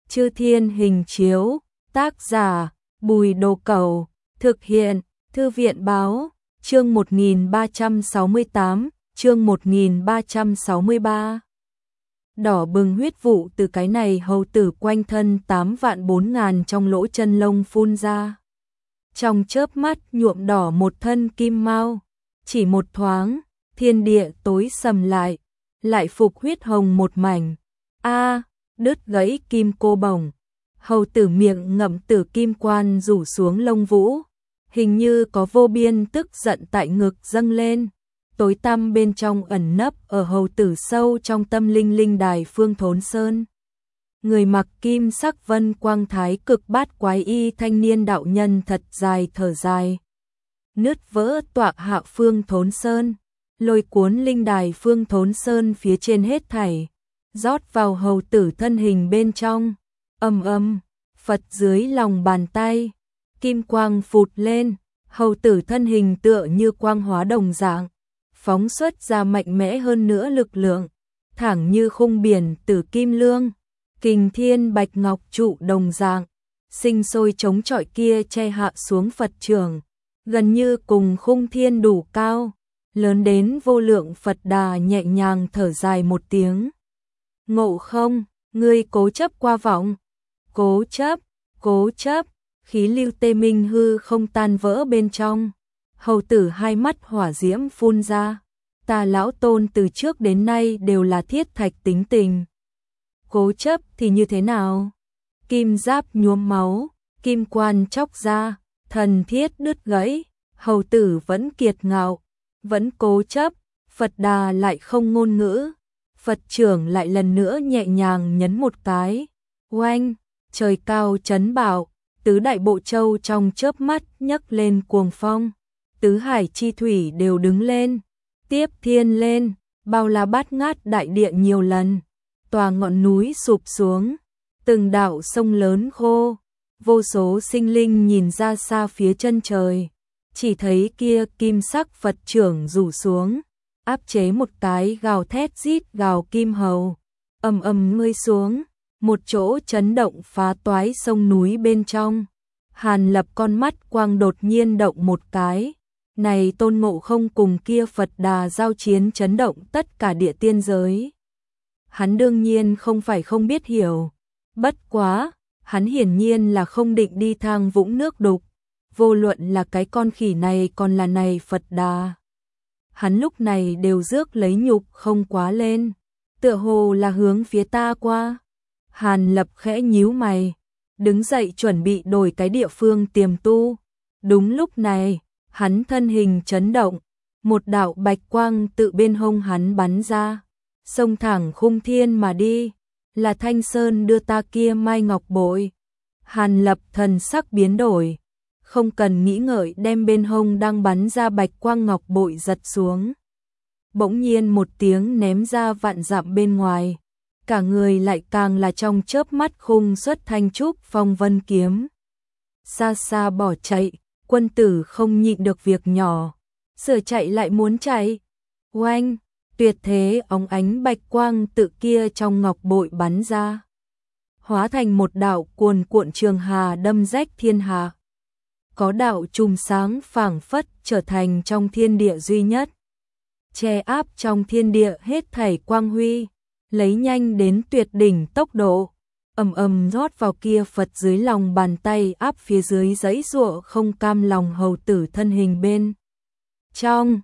Chư Thiên Hình Chiếu, tác giả Bùi Đồ Cẩu, thực hiện Thư viện Báo, chương 1368, chương 1363. Đỏ bừng huyết vụ từ cái này hầu tử quanh thân 8.400.000 trong lỗ chân lông phun ra. Trong chớp mắt nhuộm đỏ một thân kim mao, chỉ một thoáng, thiên địa tối sầm lại phục huyết hồng một mảnh. Đứt gãy kim cô bổng, hầu tử miệng ngậm tử kim quan rủ xuống lông vũ, hình như có vô biên tức giận tại ngực dâng lên. Tối tăm bên trong ẩn nấp ở hầu tử sâu trong tâm linh linh đài Phương Thốn Sơn. Người mặc kim sắc vân quang thái cực bát quái y thanh niên đạo nhân thật dài thở dài. Nứt vỡ tọa hạ Phương Thốn Sơn, lôi cuốn linh đài Phương Thốn Sơn phía trên hết thảy, rót vào hầu tử thân hình bên trong. Phật dưới lòng bàn tay, kim quang phụt lên, hầu tử thân hình tựa như quang hóa đồng dạng, phóng xuất ra mạnh mẽ hơn nữa lực lượng, thẳng như khung biển tử kim lương, kình thiên bạch ngọc trụ đồng dạng, sinh sôi chống chọi kia che hạ xuống Phật trưởng, gần như cùng khung thiên đủ cao, lớn đến vô lượng. Phật Đà nhẹ nhàng thở dài một tiếng. Ngộ không, ngươi cố chấp qua vọng, cố chấp, khí lưu tê minh hư không tan vỡ bên trong. Hầu tử hai mắt hỏa diễm phun ra, ta lão tôn từ trước đến nay đều là thiết thạch tính tình. Cố chấp thì như thế nào? Kim giáp nhuốm máu, kim quan chóc ra, thần thiết đứt gãy, hầu tử vẫn kiệt ngạo, vẫn cố chấp. Phật Đà lại không ngôn ngữ, Phật trưởng lại lần nữa nhẹ nhàng nhấn một cái. Oanh, trời cao chấn bạo, tứ đại bộ châu trong chớp mắt nhấc lên cuồng phong, tứ hải chi thủy đều đứng lên, tiếp thiên lên, bao la bát ngát đại địa nhiều lần, tòa ngọn núi sụp xuống, từng đạo sông lớn khô, vô số sinh linh nhìn ra xa phía chân trời, chỉ thấy kia kim sắc Phật trưởng rủ xuống, áp chế một cái gào thét rít gào kim hầu, ngươi xuống, một chỗ chấn động phá toái sông núi bên trong. Hàn Lập con mắt quang đột nhiên động một cái, này Tôn Ngộ Không cùng kia Phật Đà giao chiến chấn động tất cả địa tiên giới. Hắn đương nhiên không phải không biết hiểu, bất quá, hắn hiển nhiên là không định đi thang vũng nước đục, vô luận là cái con khỉ này còn là này Phật Đà. Hắn lúc này đều rước lấy nhục không quá lên, tựa hồ là hướng phía ta qua. Hàn Lập khẽ nhíu mày, đứng dậy chuẩn bị đổi cái địa phương tiềm tu. Đúng lúc này, hắn thân hình chấn động, một đạo bạch quang tự bên hông hắn bắn ra, xông thẳng khung thiên mà đi, là Thanh Sơn đưa ta kia mai ngọc bội. Hàn Lập thần sắc biến đổi, không cần nghĩ ngợi đem bên hông đang bắn ra bạch quang ngọc bội giật xuống. Bỗng nhiên một tiếng ném ra vạn dặm bên ngoài, cả người lại càng là trong chớp mắt khung xuất thanh trúc phong vân kiếm. Xa xa bỏ chạy, quân tử không nhịn được việc nhỏ, sửa chạy lại muốn chạy. Oanh, tuyệt thế óng ánh bạch quang tự kia trong ngọc bội bắn ra, hóa thành một đạo cuồn cuộn trường hà đâm rách thiên hà. Có đạo chùm sáng phảng phất trở thành trong thiên địa duy nhất, che áp trong thiên địa hết thảy quang huy, lấy nhanh đến tuyệt đỉnh tốc độ, rót vào kia Phật dưới lòng bàn tay áp phía dưới giãy giụa không cam lòng hầu tử thân hình bên trong.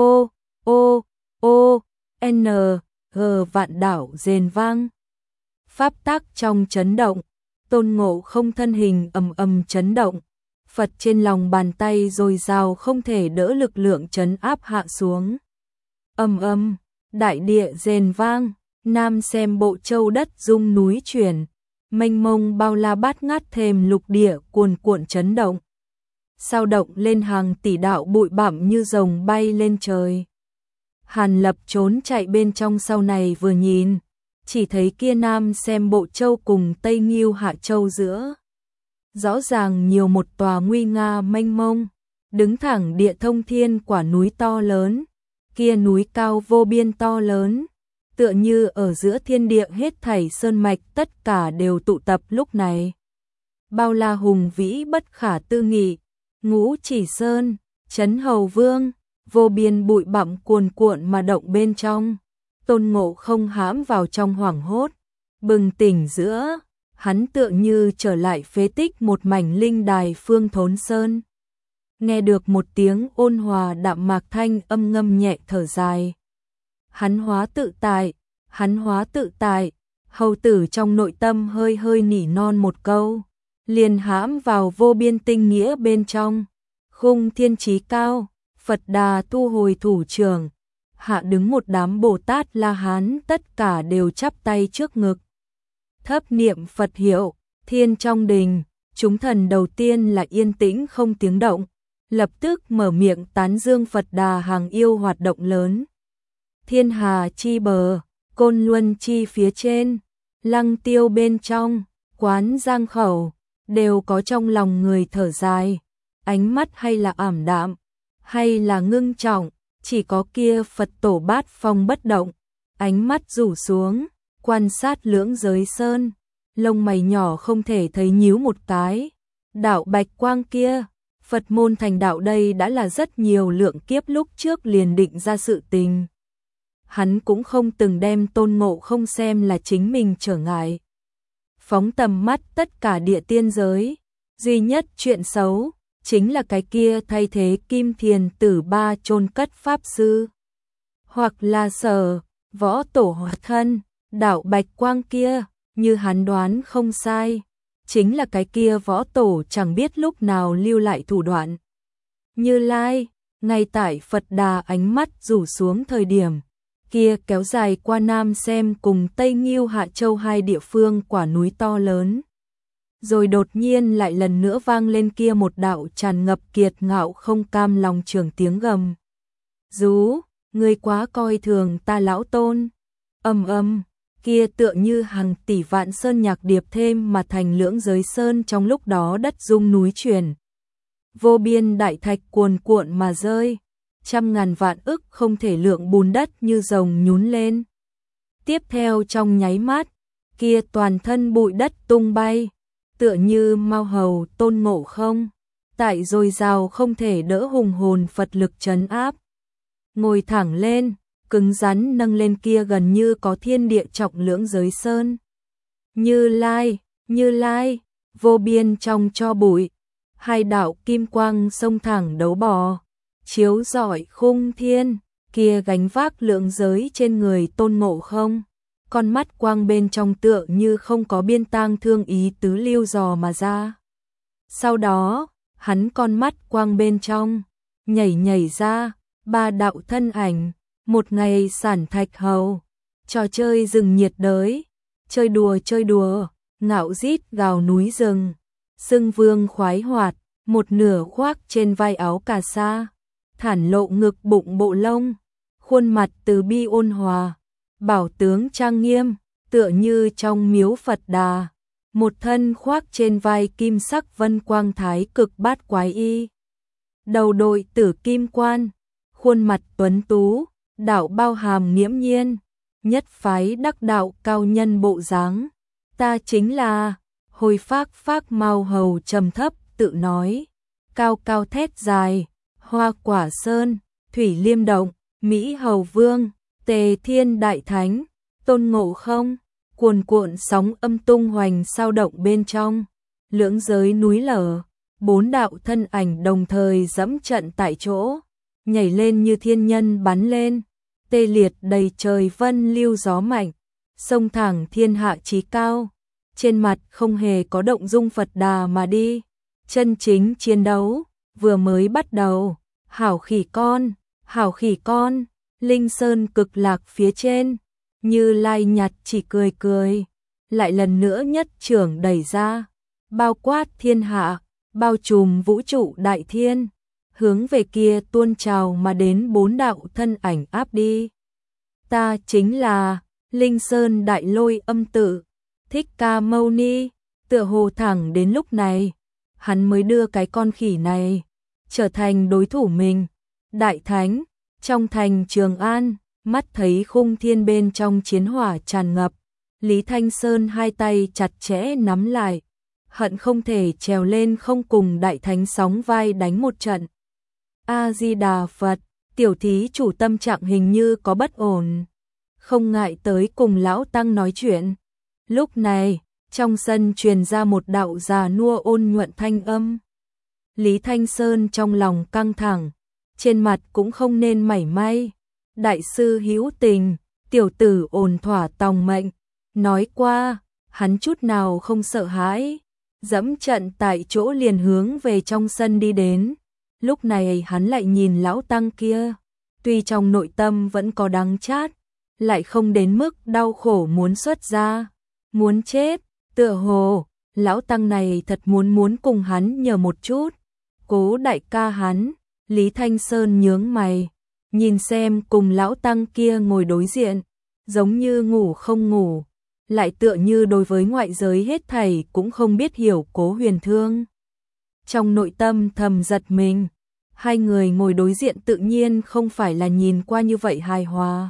Vạn đảo rền vang, pháp tắc trong chấn động, Tôn Ngộ Không thân hình chấn động, Phật trên lòng bàn tay dồi dào không thể đỡ lực lượng chấn áp hạ xuống. Đại địa rền vang, nam xem bộ châu đất rung núi chuyển, mênh mông bao la bát ngát thềm lục địa cuồn cuộn chấn động, sao động lên hàng tỷ đạo bụi bặm như rồng bay lên trời. Hàn Lập trốn chạy bên trong sau này vừa nhìn, chỉ thấy kia nam xem bộ châu cùng Tây Nghiêu Hạ Châu giữa, rõ ràng nhiều một tòa nguy nga mênh mông, đứng thẳng địa thông thiên quả núi to lớn, kia núi cao vô biên to lớn, tựa như ở giữa thiên địa hết thảy sơn mạch tất cả đều tụ tập lúc này. Bao la hùng vĩ bất khả tư nghị, Ngũ Chỉ Sơn, Trấn Hầu Vương, vô biên bụi bặm cuồn cuộn mà động bên trong. Tôn Ngộ Không hãm vào trong hoảng hốt, bừng tỉnh giữa, hắn tựa như trở lại phế tích một mảnh linh đài phương thốn sơn. Nghe được một tiếng ôn hòa đạm mạc thanh âm ngâm nhẹ thở dài. Hắn hóa tự tại, hầu tử trong nội tâm hơi hơi nỉ non một câu, liền hãm vào vô biên tinh nghĩa bên trong. Khung thiên trí cao, Phật Đà thu hồi thủ trưởng, hạ đứng một đám Bồ Tát La Hán tất cả đều chắp tay trước ngực. Thấp niệm Phật hiệu, thiên trong đình, chúng thần đầu tiên là yên tĩnh không tiếng động, lập tức mở miệng tán dương Phật Đà hàng yêu hoạt động lớn. Thiên hà chi bờ, côn luân chi phía trên, lăng tiêu bên trong, quán giang khẩu, đều có trong lòng người thở dài, ánh mắt hay là ảm đạm, hay là ngưng trọng, chỉ có kia Phật tổ bát phong bất động, ánh mắt rủ xuống, quan sát lưỡng giới sơn, lông mày nhỏ không thể thấy nhíu một cái. Đạo bạch quang kia, Phật môn thành đạo đây đã là rất nhiều lượng kiếp lúc trước liền định ra sự tình. Hắn cũng không từng đem Tôn Ngộ Không xem là chính mình trở ngại. Phóng tầm mắt tất cả địa tiên giới, duy nhất chuyện xấu chính là cái kia thay thế Kim Thiền Tử ba chôn cất pháp sư, hoặc là Sở Võ Tổ hóa thân. Đạo bạch quang kia, như hắn đoán không sai, chính là cái kia Võ Tổ chẳng biết lúc nào lưu lại thủ đoạn. Như Lai, ngay tại Phật Đà ánh mắt rủ xuống thời điểm, kia kéo dài qua Nam Xem cùng Tây Nghiêu Hạ Châu hai địa phương quả núi to lớn. Rồi đột nhiên lại lần nữa vang lên kia một đạo tràn ngập kiệt ngạo không cam lòng trường tiếng gầm. Rú, ngươi quá coi thường ta lão Tôn. Ầm ầm, kia tựa như hàng tỷ vạn sơn nhạc điệp thêm mà thành lưỡng giới sơn trong lúc đó đất rung núi chuyển. Vô biên đại thạch cuồn cuộn mà rơi, trăm ngàn vạn ức không thể lượng bùn đất như rồng nhún lên. Tiếp theo trong nháy mắt, kia toàn thân bụi đất tung bay, tựa như Mao Hầu Tôn Ngộ Không, tại dồi dào không thể đỡ hùng hồn Phật lực trấn áp. Ngồi thẳng lên, cứng rắn nâng lên kia gần như có thiên địa trọng lưỡng giới sơn. Như Lai, vô biên trong cho bụi, hai đạo kim quang sông thẳng đấu bò, chiếu rọi khung thiên, kia gánh vác lượng giới trên người Tôn Ngộ Không. Con mắt quang bên trong tựa như không có biên tang thương ý tứ lưu dò mà ra. Sau đó, hắn con mắt quang bên trong, nhảy ra, ba đạo thân ảnh, một ngày sản thạch hầu, trò chơi rừng nhiệt đới, chơi đùa, ngạo rít gào núi rừng, Xưng Vương khoái hoạt, một nửa khoác trên vai áo cà sa, thản lộ ngực bụng bộ lông, khuôn mặt từ bi ôn hòa, bảo tướng trang nghiêm, tựa như trong miếu Phật Đà, một thân khoác trên vai kim sắc vân quang thái cực bát quái y. Đầu đội tử kim quan, khuôn mặt tuấn tú, đạo bao hàm nghiễm nhiên, nhất phái đắc đạo cao nhân bộ dáng. Ta chính là, hồi phác Mao Hầu trầm thấp tự nói, cao cao thét dài, Hoa Quả Sơn, Thủy Liêm Động, Mỹ Hầu Vương, Tề Thiên Đại Thánh, Tôn Ngộ Không, cuồn cuộn sóng âm tung hoành sao động bên trong, lưỡng giới núi lở, bốn đạo thân ảnh đồng thời dẫm trận tại chỗ, nhảy lên như thiên nhân bắn lên, tê liệt đầy trời vân lưu gió mạnh, sông thẳng thiên hạ chí cao, trên mặt không hề có động dung Phật Đà mà đi, chân chính chiến đấu vừa mới bắt đầu. Hảo khỉ con, Linh Sơn cực lạc phía trên, Như Lai nhặt chỉ cười, lại lần nữa nhất trưởng đẩy ra, bao quát thiên hạ, bao trùm vũ trụ đại thiên, hướng về kia tuôn trào mà đến bốn đạo thân ảnh áp đi. Ta chính là Linh Sơn Đại Lôi Âm Tự, Thích Ca Mâu Ni. Tựa hồ thẳng đến lúc này, hắn mới đưa cái con khỉ này trở thành đối thủ mình. Đại Thánh, trong thành Trường An, Mắt thấy khung thiên bên trong chiến hỏa tràn ngập, Lý Thanh Sơn hai tay chặt chẽ nắm lại, hận không thể trèo lên không cùng đại thánh sóng vai đánh một trận. A-di-đà Phật, tiểu thí chủ tâm trạng hình như có bất ổn, không ngại tới cùng lão tăng nói chuyện. Lúc này, trong sân truyền ra một đạo già nua ôn nhuận thanh âm. Lý Thanh Sơn trong lòng căng thẳng, trên mặt cũng không nên mảy may. Đại sư hữu tình, tiểu tử ổn thỏa tòng mệnh, nói qua, hắn chút nào không sợ hãi, dẫm trận tại chỗ liền hướng về trong sân đi đến. Lúc này hắn lại nhìn lão tăng kia, tuy trong nội tâm vẫn có đắng chát, lại không đến mức đau khổ muốn xuất ra, muốn chết, tựa hồ, lão tăng này thật muốn cùng hắn nhờ một chút. Cố đại ca hắn, Lý Thanh Sơn nhướng mày, nhìn xem cùng lão tăng kia ngồi đối diện, giống như ngủ không ngủ, lại tựa như đối với ngoại giới hết thảy cũng không biết hiểu Cố Huyền Thương. Trong nội tâm thầm giật mình, hai người ngồi đối diện tự nhiên không phải là nhìn qua như vậy hài hòa.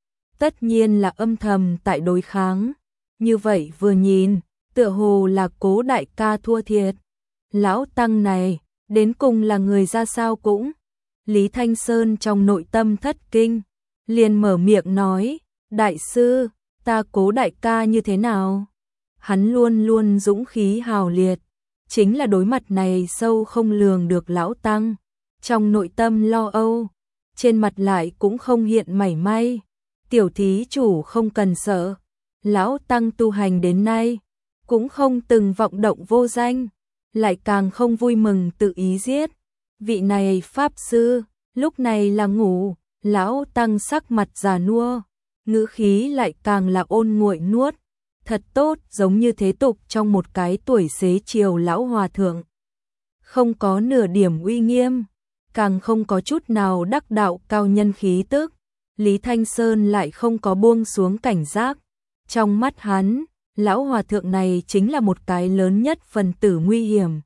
Tất nhiên là âm thầm tại đối kháng, như vậy vừa nhìn, tựa hồ là Cố đại ca thua thiệt. Lão tăng này, đến cùng là người ra sao cũng. Lý Thanh Sơn trong nội tâm thất kinh, liền mở miệng nói, đại sư, ta Cố đại ca như thế nào? Hắn luôn luôn dũng khí hào liệt, chính là đối mặt này sâu không lường được lão tăng, trong nội tâm lo âu, trên mặt lại cũng không hiện mảy may. Tiểu thí chủ không cần sợ, lão tăng tu hành đến nay, cũng không từng vọng động vô danh, lại càng không vui mừng tự ý giết. Vị này pháp sư, lúc này là ngủ, lão tăng sắc mặt già nua, ngữ khí lại càng là ôn nguội nuốt, thật tốt giống như thế tục trong một cái tuổi xế chiều lão hòa thượng. Không có nửa điểm uy nghiêm, càng không có chút nào đắc đạo cao nhân khí tức. Lý Thanh Sơn lại không có buông xuống cảnh giác, trong mắt hắn, lão hòa thượng này chính là một cái lớn nhất phần tử nguy hiểm.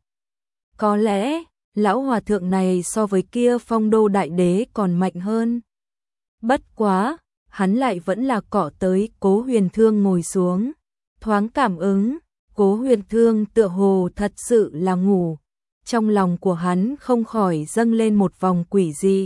Có lẽ, lão hòa thượng này so với kia Phong Đô đại đế còn mạnh hơn. Bất quá, hắn lại vẫn là cọ tới Cố Huyền Thương ngồi xuống, thoáng cảm ứng, Cố Huyền Thương tựa hồ thật sự là ngủ. Trong lòng của hắn không khỏi dâng lên một vòng quỷ dị.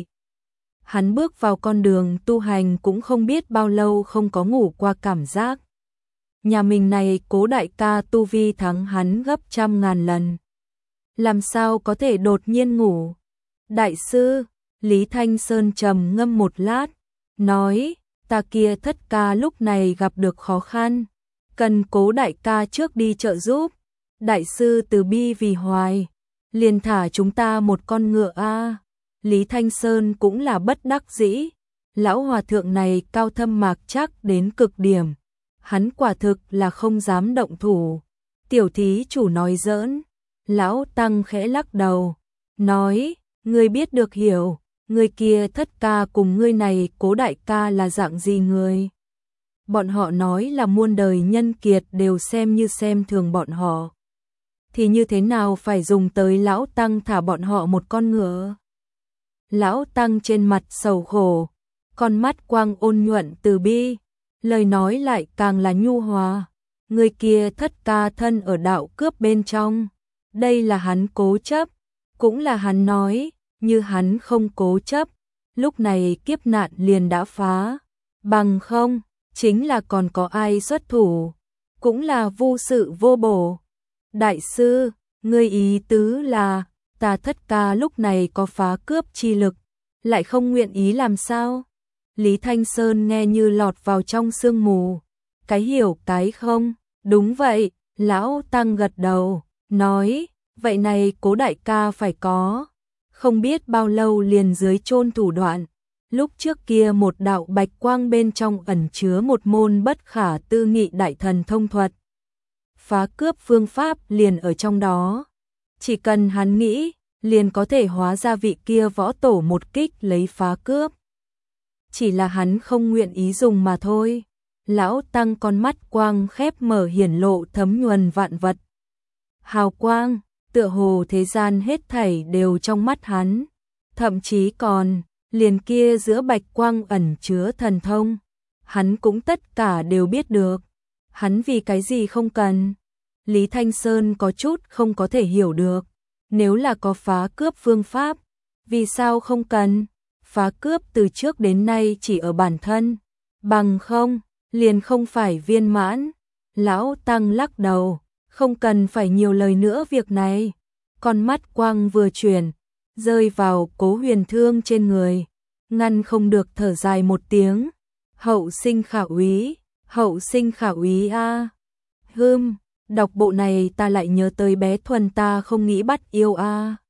Hắn bước vào con đường tu hành cũng không biết bao lâu không có ngủ qua cảm giác. Nhà mình này Cố đại ca tu vi thắng hắn gấp trăm ngàn lần. Làm sao có thể đột nhiên ngủ? Đại sư, Lý Thanh Sơn trầm ngâm một lát, nói, ta kia thất ca lúc này gặp được khó khăn, cần Cố đại ca trước đi trợ giúp. Đại sư từ bi vì hoài, liền thả chúng ta một con ngựa a. Lý Thanh Sơn cũng là bất đắc dĩ, lão hòa thượng này cao thâm mạc chắc đến cực điểm, hắn quả thực là không dám động thủ. Tiểu thí chủ nói giỡn. Lão tăng khẽ lắc đầu, nói, ngươi biết được hiểu, người kia thất ca cùng ngươi này Cố đại ca là dạng gì người? Bọn họ nói là muôn đời nhân kiệt đều xem như xem thường bọn họ. Thì như thế nào phải dùng tới lão tăng thả bọn họ một con ngựa? Lão tăng trên mặt sầu khổ, con mắt quang ôn nhuận từ bi, lời nói lại càng là nhu hòa. Người kia thất ca thân ở đạo cướp bên trong, đây là hắn cố chấp, cũng là hắn nói, như hắn không cố chấp, lúc này kiếp nạn liền đã phá, bằng không, chính là còn có ai xuất thủ, cũng là vô sự vô bổ. Đại sư, ngươi ý tứ là, ta thất ca lúc này có phá cướp chi lực, lại không nguyện ý làm sao? Lý Thanh Sơn nghe như lọt vào trong sương mù, cái hiểu cái không, đúng vậy, lão tăng gật đầu, nói, vậy này Cố đại ca phải có, không biết bao lâu liền dưới chôn thủ đoạn. Lúc trước kia một đạo bạch quang bên trong ẩn chứa một môn bất khả tư nghị đại thần thông thuật. Phá cướp phương pháp liền ở trong đó. Chỉ cần hắn nghĩ, liền có thể hóa ra vị kia võ tổ một kích lấy phá cướp. Chỉ là hắn không nguyện ý dùng mà thôi. Lão tăng con mắt quang khép mở hiển lộ thấm nhuần vạn vật. Hào quang, tựa hồ thế gian hết thảy đều trong mắt hắn, thậm chí còn liền kia giữa bạch quang ẩn chứa thần thông, hắn cũng tất cả đều biết được. Hắn vì cái gì không cần? Lý Thanh Sơn có chút không có thể hiểu được. Nếu là có phá cướp phương pháp, vì sao không cần? Phá cướp từ trước đến nay chỉ ở bản thân, bằng không, liền không phải viên mãn. Lão Tăng lắc đầu, không cần phải nhiều lời nữa việc này. Con mắt quang vừa chuyển, rơi vào Cố Huyền Thương trên người, ngăn không được thở dài một tiếng. Hậu sinh khả úy a. Đọc bộ này ta lại nhớ tới bé Thuần ta không nghĩ bắt yêu a.